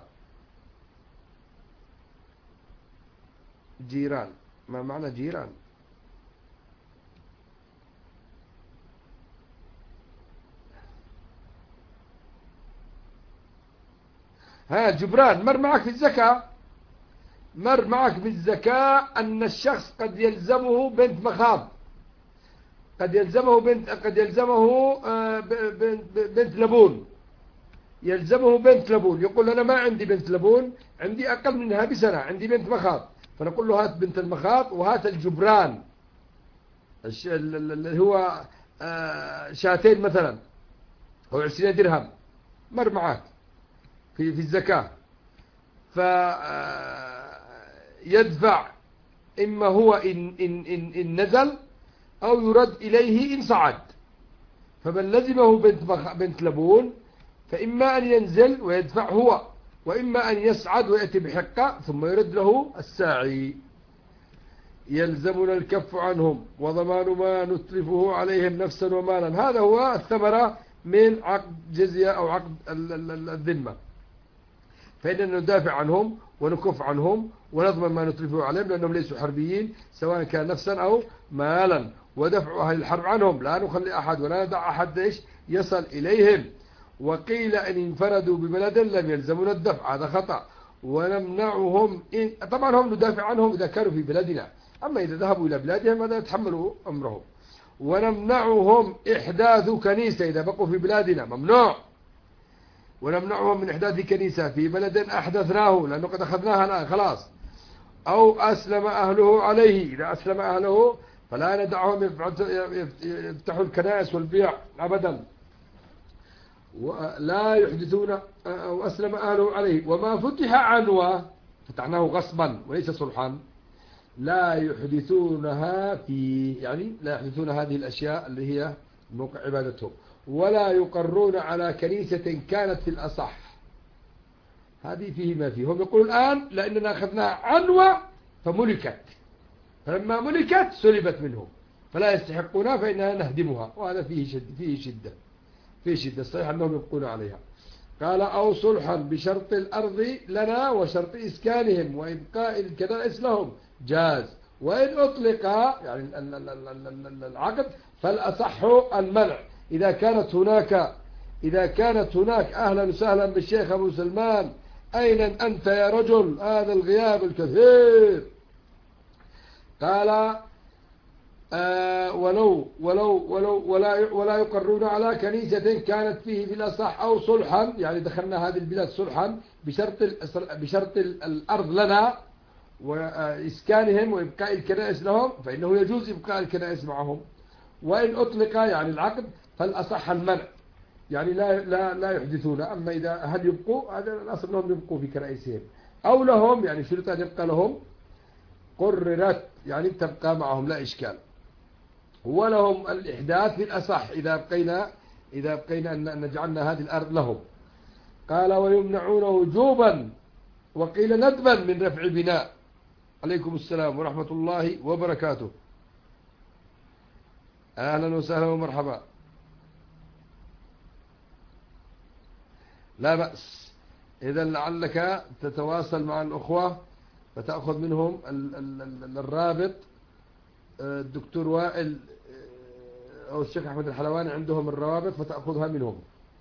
جيران، ما معنى جيران؟ ها جبران، مر معك في الزكاة، مر معك في الزكاة أن الشخص قد يلزمه بنت مخاض، قد يلزمه بنت لبون، يلزمه بنت لبون، يقول أنا ما عندي بنت لبون، عندي أقل منها بسنة، عندي بنت مخاض، فنقول له هات بنت المخاض وهات الجبران اللي هو شاتين مثلا أو 20 درهم، مر معك في الزكاة، فيدفع إما هو إن نزل أو يرد إليه إن صعد. فمن لزمه بنت لبون فإما أن ينزل ويدفع هو، وإما أن يصعد ويأتي بحقه ثم يرد له الساعي. يلزمنا الكف عنهم وضمان ما نتلفه عليهم نفسا ومالا، هذا هو الثمرة من عقد جزية أو عقد الذمة، فإننا ندافع عنهم ونكف عنهم ونضمن ما نتلفه عليهم لأنهم ليسوا حربيين سواء كان نفسا أو مالا، ودفع أهل الحرب عنهم، لا نخلي أحد ولا ندع أحد يصل إليهم. وقيل إن انفردوا ببلد لم يلزمنا الدفع، هذا خطأ. ونمنعهم طبعا هم ندافع عنهم إذا كانوا في بلادنا، أما إذا ذهبوا إلى بلادهم هذا يتحملوا أمرهم. ونمنعهم إحداث كنيسة إذا بقوا في بلادنا، ممنوع. ونمنعهم من إحداث كنيسة في بلد أحدثناه لأنه قد أخذناها الآن خلاص، أو أسلم أهله عليه، إذا أسلم أهله فلا ندعهم يفتحوا الكنائس والبيع أبدا، ولا يحدثون أو أسلم أهله عليه. وما فتح عنوة فتحناه غصبا وليس صلحا لا يحدثونها فيه، يعني لا يحدثون هذه الأشياء اللي هي موقع عبادتهم، ولا يقرون على كنيسة كانت في الأصح، هذه فيه ما فيه. هم يقولون الآن لأننا أخذناها عنوة فملكت، فلما ملكت سلبت منهم فلا يستحقونها فإننا نهدمها، وهذا فيه شدة صحيح أنهم يبقون عليها. قال أو صلحا بشرط الأرض لنا وشرط إسكانهم وإبقاء الكنائس لهم جاز، وإن أطلق يعني العقد فالأصح المنع. إذا كانت هناك أهلا وسهلا بالشيخ أبو سلمان، أين أنت يا رجل، هذا الغياب الكثير. قال ولا يقرون على كنيسة كانت فيه في الأصح أو صلحا، يعني دخلنا هذه البلاد صلحا بشرط الأرض لنا وإسكانهم وإبقاء الكنائس لهم، فإنه يجوز إبقاء الكنائس معهم. وإن أطلق يعني العقد فالأصح المنع، يعني لا يحدثون. أما إذا هل يبقوا، هذا الأصل أنهم يبقوا في كنائسهم، أو لهم يعني شرط أن يبقى لهم، قررت يعني تبقى معهم لا إشكال. ولهم الإحداث في الأصح إذا بقينا أن نجعلنا هذه الأرض لهم. قال ويمنعون وجوبا وقيل ندبا من رفع بناء. عليكم السلام ورحمة الله وبركاته. أهلا وسهلا ومرحبا. لا بأس، إذا لعلك تتواصل مع الأخوة فتأخذ منهم الرابط. الدكتور وائل أو الشيخ أحمد الحلواني عندهم الروابط فتأخذها منهم.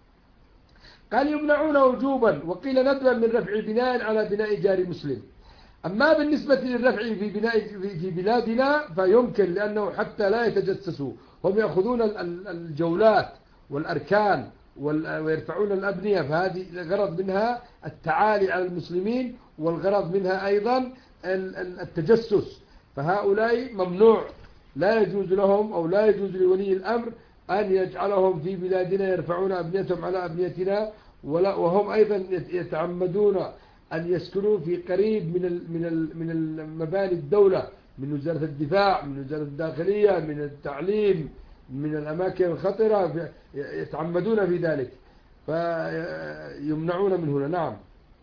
قال يمنعون وجوبا وقيل ندبا من رفع بناء على بناء جار مسلم. أما بالنسبة للرفع في بلادنا فيمكن، لأنه حتى لا يتجسسوا هم يأخذون الجولات والأركان ويرفعون الأبنية، فهذه الغرض منها التعالي على المسلمين، والغرض منها أيضا التجسس. فهؤلاء ممنوع، لا يجوز لهم أو لا يجوز لولي الأمر أن يجعلهم في بلادنا يرفعون أبنيتهم على أبنيتنا، وهم أيضا يتعمدون أن يسكنوا في قريب من المباني الدولة، من وزارة الدفاع، من وزارة الداخلية، من التعليم، من الأماكن الخطرة، يتعمدون في ذلك فيمنعون من هنا. نعم.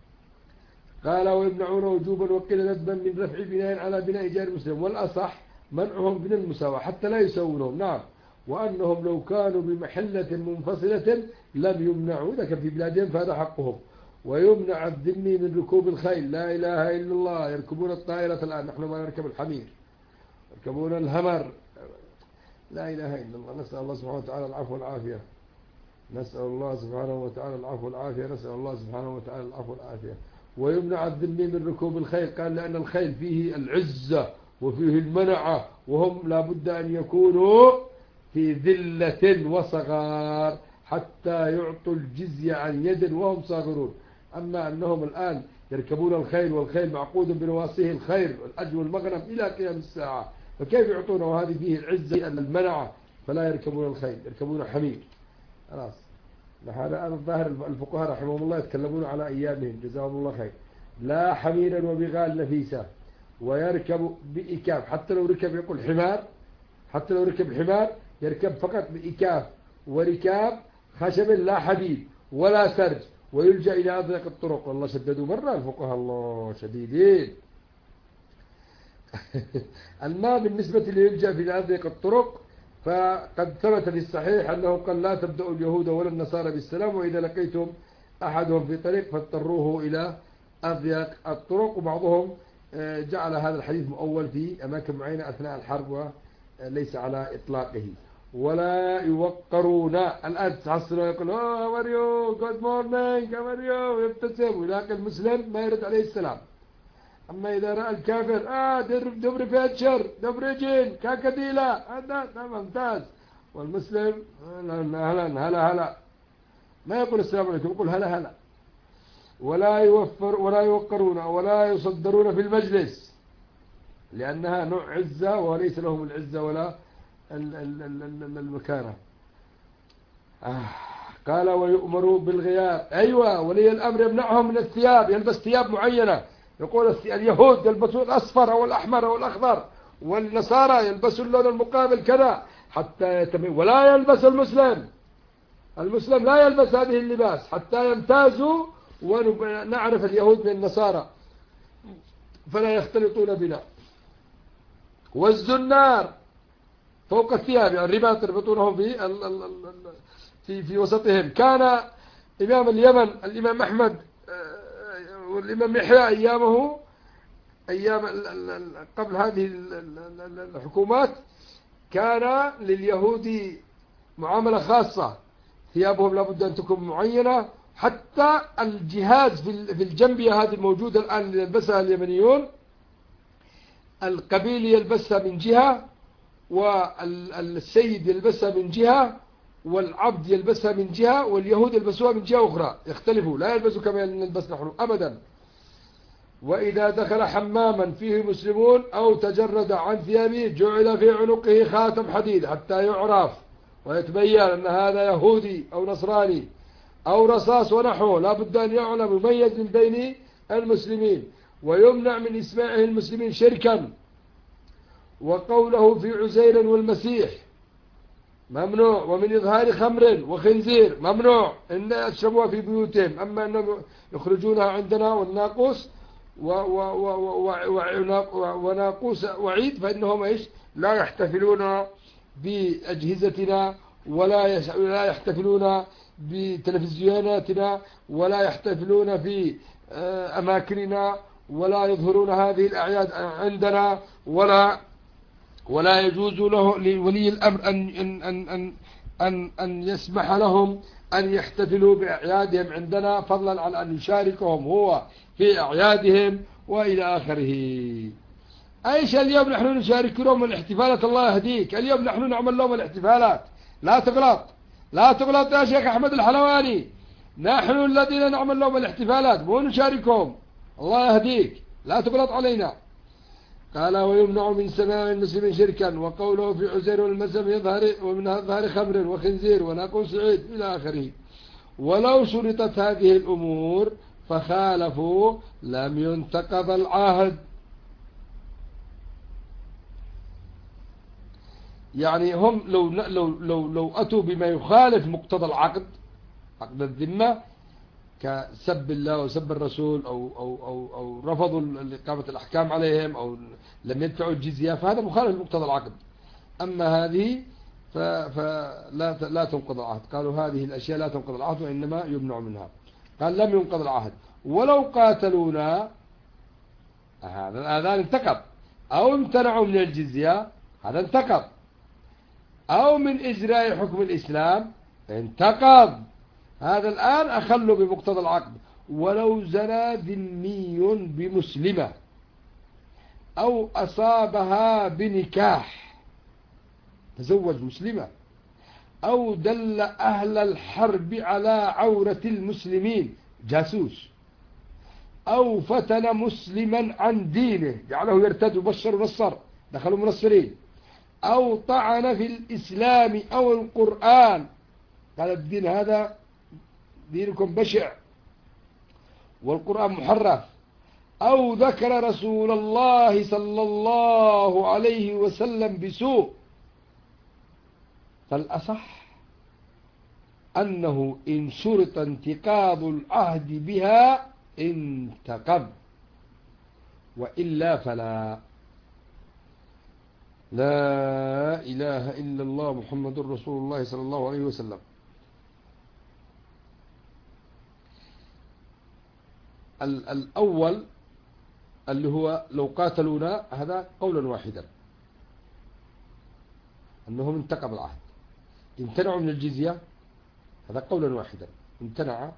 قال ويمنعون وجوبا وقيل ندبا من رفع بناء على بناء جار مسلم، والأصح منعهم من المساواة حتى لا يساوونهم. نعم. وأنهم لو كانوا بمحلة منفصلة لم يمنعوا، ذاك في بلادهم فهذا حقهم. ويمنع الذمي من ركوب الخيل. لا إله إلا الله. يركبون الطائرة الآن، نحن ما نركب الحمير، يركبون الهمر. لا إله إلا الله. نسأل الله سبحانه وتعالى العفو والعافية. نسأل الله سبحانه وتعالى العفو والعافية. نسأل الله سبحانه وتعالى العفو والعافية. ويمنع الذمي من ركوب الخيل. قال لأن الخيل فيه العزة وفيه المنعة، وهم لابد أن يكونوا في ذلة وصغار حتى يعطوا الجزية عن يد وهم صاغرون. أما أنهم الآن يركبون الخيل والخيل معقود بنواصيه الخير والأجر والمغنم إلى قيام الساعة، فكيف يعطونه؟ وهذه فيه العزة المنعة، فلا يركبون الخيل، يركبون حمير. خلاص. هذا الظاهر الفقهاء رحمهم الله يتكلمون على أيامهم جزاهم الله خير. لا حميرا وبغال نفيسة، ويركب بإكاف. حتى لو ركب يقول حمار، حتى لو ركب حمار يركب فقط بإكاف وركاب خشب لا حديد ولا سرج، ويلجأ إلى أضيق الطرق. والله شددوا مرة الفقهاء، الله شديدين. أما بالنسبة ليلجأ في أضيق الطرق فقد ثبت في الصحيح أنه قال لا تبدأوا اليهود ولا النصارى بالسلام، وإذا لقيتم أحدهم في طريق فاضطروه إلى أضيق الطرق. وبعضهم جعل هذا الحديث مؤول في أماكن معينة أثناء الحرب وليس على إطلاقه. ولا يوقرون. الآن تحصلوا يقول how are you good morning how are you ويبتسم ويلاقي المسلم ما يرد عليه السلام. أما إذا رأى الكافر دبر فيتشر دبرجين كاكديلا هذا ممتاز، والمسلم هلا هلا هلا ما يقول السلام عليكم، يقول هلا هلا. ولا يوقرون ولا يصدرون في المجلس، لأنها نوع عزة وليس لهم العزة ولا المكانة. قال ويؤمروا بالغياب. أيوة، ولي الأمر يمنعهم من الثياب، يلبس ثياب معينة. يقول اليهود يلبسون الأصفر أو الأحمر أو الأخضر، والنصارى يلبسون اللون المقابل كذا حتى يتميز. ولا يلبس المسلم لا يلبس هذه اللباس حتى يمتازوا، ونعرف اليهود من النصارى فلا يختلطون بنا. والزنار فوق الثياب، يعني الرباط يربطونه في وسطهم. كان إمام اليمن الإمام أحمد والإمام يحيى أيامه، أيام قبل هذه الحكومات، كان لليهود معاملة خاصة، ثيابهم لابد أن تكون معينة. حتى الجهاز في الجنبية هذه الموجودة الآن يلبسها اليمنيون، القبيل يلبسها من جهة والسيد يلبسها من جهة والعبد يلبسها من جهة واليهود يلبسوها من جهة أخرى، يختلفوا، لا يلبسوا كما نلبس نحن أبدا. وإذا دخل حماما فيه مسلمون أو تجرد عن ثيابه جعل في عنقه خاتم حديد حتى يعرف ويتبين أن هذا يهودي أو نصراني، أو رصاص ونحوه، لا بد أن يعلم يميز من بين المسلمين. ويمنع من إسماعه المسلمين شركا. وقوله في عزير والمسيح ممنوع. ومن إظهار خمر وخنزير ممنوع إن يشربوها في بيوتهم، أما أنهم يخرجونها عندنا والناقوس وناقوس وعيد فإنهم إيش لا يحتفلون بأجهزتنا ولا يحتفلون بتلفزيوناتنا ولا يحتفلون في أماكننا ولا يظهرون هذه الأعياد عندنا، ولا يجوز له لولي الأمر أن يسمح لهم أن يحتفلوا بأعيادهم عندنا، فضلا عن أن يشاركهم هو في أعيادهم وإلى آخره. أيش اليوم نحن نشارك لهم الاحتفالات؟ الله يهديك، اليوم نحن نعمل لهم الاحتفالات. لا تغلط، لا تغلط يا شيخ أحمد الحلواني، نحن الذين نعمل لهم الاحتفالات مو نشاركهم. الله يهديك، لا تغلط علينا. قال ويمنع من سماع المسلمين شركا. وقوله في عزير والمسلم يظهر ومن ظهر خمر وخنزير وناقوس عيد إلى آخره. ولو شرطت هذه الأمور فخالفوا لم ينتقض العهد. يعني هم لو أتوا بما يخالف مقتضى العقد، عقد الذمة، كسب الله وسب الرسول أو رفضوا إقامة الأحكام عليهم أو لم يدفعوا الجزية، فهذا مخالف لمقتضى العقد. أما هذه فلا تنقض العهد. قالوا هذه الأشياء لا تنقض العهد وإنما يمنع منها. قال لم ينقض العهد. ولو قاتلونا هذا الآذان انتقض، أو امتنعوا من الجزية هذا انتقض، أو من إجراء حكم الإسلام انتقض. هذا الآن أخلوا بمقتضى العقد. ولو زنى ذمي بمسلمة أو أصابها بنكاح، تزوج مسلمة، أو دل أهل الحرب على عورة المسلمين، جاسوس، أو فتن مسلما عن دينه جعله يرتد وبشر ونصر، دخلوا منصرين، أو طعن في الإسلام أو القرآن، قال الدين هذا دينكم بشع والقرآن محرف، أو ذكر رسول الله صلى الله عليه وسلم بسوء، فالأصح أنه إن شرط انتقاض العهد بها انتقض، وإلا فلا. لا إله إلا الله محمد رسول الله صلى الله عليه وسلم. الأول اللي هو لو قاتلونا، هذا قولا واحدا أنهم انتقض العهد. امتنعوا من الجزية، هذا قولا واحدا امتنع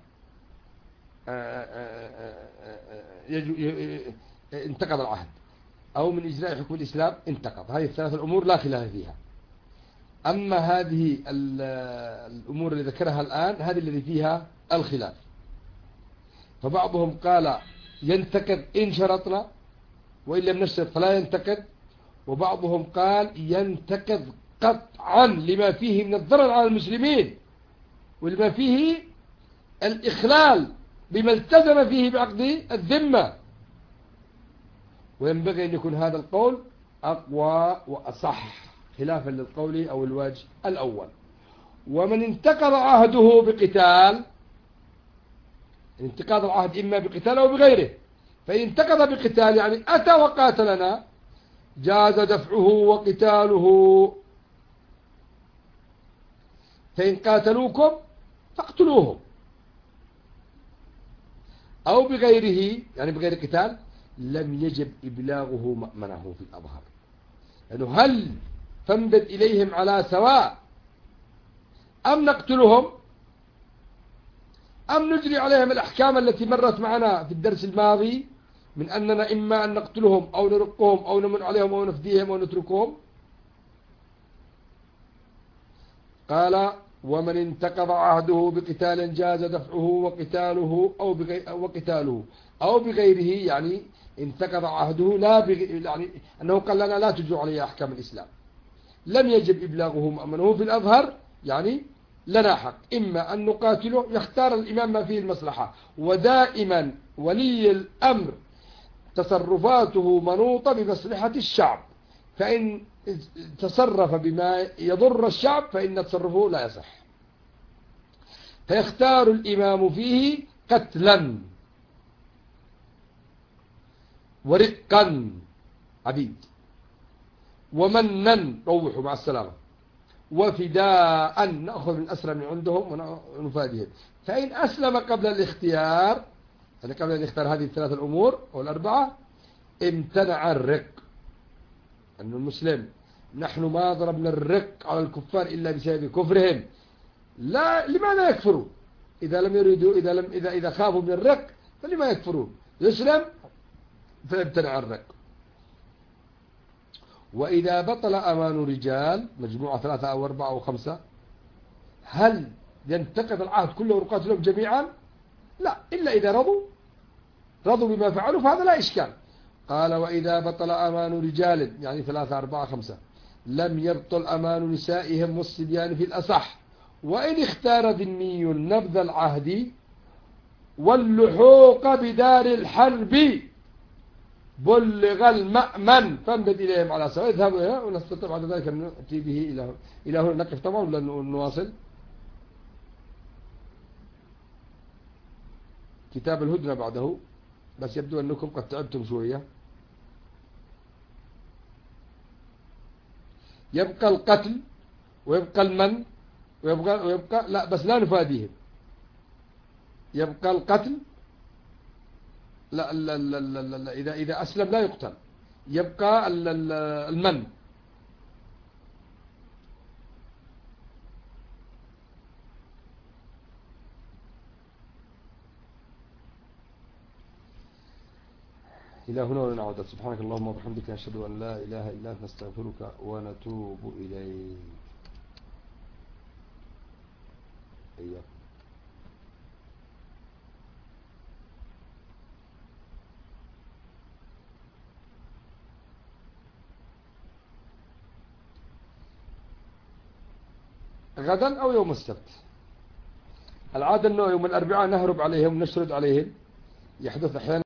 انتقض العهد، أو من إجراء حكم الإسلام انتقض. هذه الثلاث الأمور لا خلاف فيها. أما هذه الأمور اللي ذكرها الآن هذه التي فيها الخلاف. فبعضهم قال ينتقض إن شرطنا، وإن لم نشرط فلا ينتقض. وبعضهم قال ينتقض قطعا لما فيه من الضرر على المسلمين ولما فيه الإخلال بما التزم فيه بعقد الذمة. وينبغي أن يكون هذا القول أقوى وأصح خلافا للقول أو الوجه الأول. ومن انتقض عهده بقتال، انتقاض العهد إما بقتال أو بغيره، فإن انتقض بقتال يعني أتى وقاتلنا جاز دفعه وقتاله. فإن قاتلوكم فاقتلوهم، أو بغيره يعني بغير قتال لم يجب إبلاغه مأمنه في الأظهر. يعني هل تمدد إليهم على سواء أم نقتلهم أم نجري عليهم الأحكام التي مرت معنا في الدرس الماضي من أننا إما أن نقتلهم أو نرقهم أو نمن عليهم أو نفديهم أو نتركهم. قال ومن انتقض عهده بقتال جاز دفعه وقتاله أو بغيره، يعني انتقض عهده يعني أنه قال لنا لا تجروا علي أحكام الإسلام، لم يجب إبلاغه مأمنه في الأظهر، يعني لنا حق إما أن نقاتله، يختار الإمام ما فيه المصلحة، ودائما ولي الأمر تصرفاته منوطة بمصلحة الشعب، فإن تصرف بما يضر الشعب فإن تصرفه لا يصح، فيختار الإمام فيه قتلا ورقا عبيد ومنا روحوا مع السلامة وفداء نأخذ من أسرى من عندهم ونفادهم. فإن أسلم قبل الاختيار، يعني قبل أن يختار هذه الثلاث الأمور أو الأربعة، امتنع الرق. أن المسلم نحن ما ضربنا الرق على الكفار إلا بسبب كفرهم، لا لماذا يكفروا؟ إذا لم يريدوا، إذا خافوا من الرق فلما يكفرون؟ يسلم فيمتنع الرق. وإذا بطل أمان رجال، مجموعة 3 أو 4 أو 5، هل ينتقض العهد كله ويقاتلهم جميعا؟ لا، إلا إذا رضوا بما فعلوا فهذا لا إشكال. قال وإذا بطل أمان رجال، يعني 3 4 5، لم يبطل أمان نسائهم والصبيان في الأصح، وإن اختار ذمي نبذ العهد واللحوق بدار الحرب بلغ المأمن فانبت إليهم على سواء، اذهبوا ونستطيع بعد ذلك أن نأتي به إلى هنا. نقف طبعا ولا نواصل؟ كتاب الهدنة بعده، بس يبدو أنكم قد تعبتم شوية. يبقى القتل ويبقى المن ويبقى لا، بس لا نفاديهم. يبقى القتل، لا لا لا لا لا، إذا أسلم لا يقتل. يبقى المن. إلى هنا ونعود. سبحانك اللهم وبحمدك، نشهد أن لا إله إلا أنت، نستغفرك ونتوب إليك. إياك. غدا أو يوم السبت. العادة أنه يوم الأربعاء نهرب عليهم ونشرد عليهم، يحدث أحيانا